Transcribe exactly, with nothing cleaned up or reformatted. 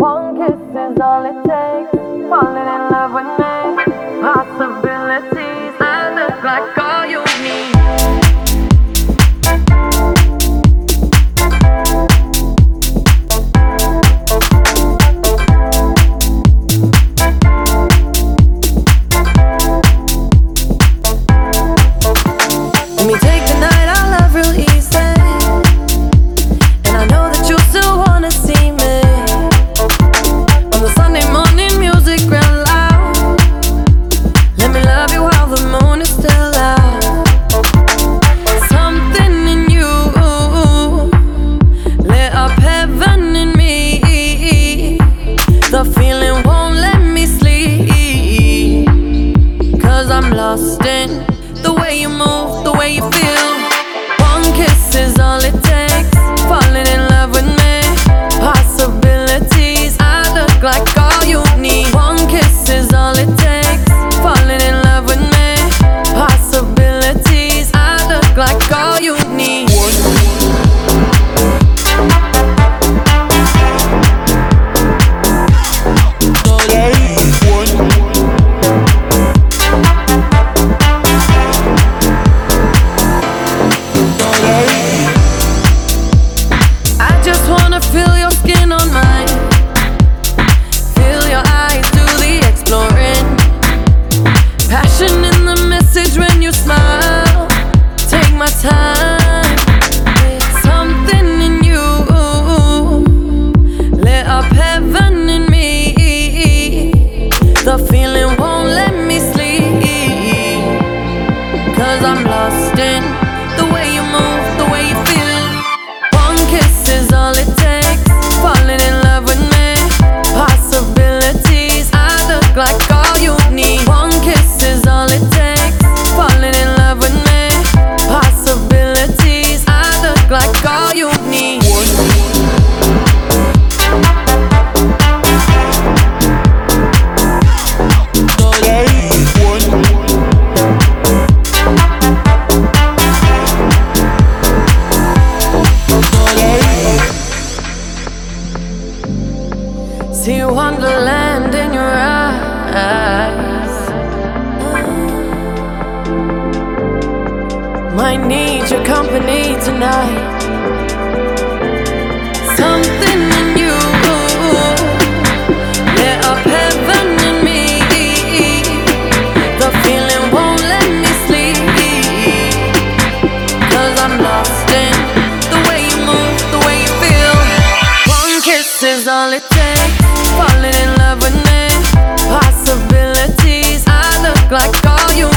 One kiss is all it takes. Falling in love with me. Possibilities. I look like all you need. Let me take the night I love real easy. And I know that you still wanna see me. On the Sunday morning music real loud. Let me love you while the moon is still out. Something in you lit up heaven in me. The feeling won't let me sleep. Cause I'm lost in the way you move, the way you feel. One kiss is all it takes. Falling in love with me. Possibilities. I look like all you need. One kiss is all it takes. Falling in love with me. Possibilities. I look like all you need. I just wanna feel your skin on mine. Feel your eyes do the exploring. Passion in the message when you smile. Take my time. Something in you lit up heaven in me. The feeling won't let me sleep. Cause I'm lost in the way you move, the way you feel. One kiss is all it takes. Falling in love with me. Possibilities. I look like all you need. One kiss is all it takes. Falling in love with me. Possibilities. I look like all you need. See wonderland in your eyes. Might need your company tonight. Something in you lit up heaven in me. The feeling won't let me sleep. Cause I'm lost in the way you move, the way you feel. One kiss is all it takes. Falling in love with me. Possibilities. I look like all you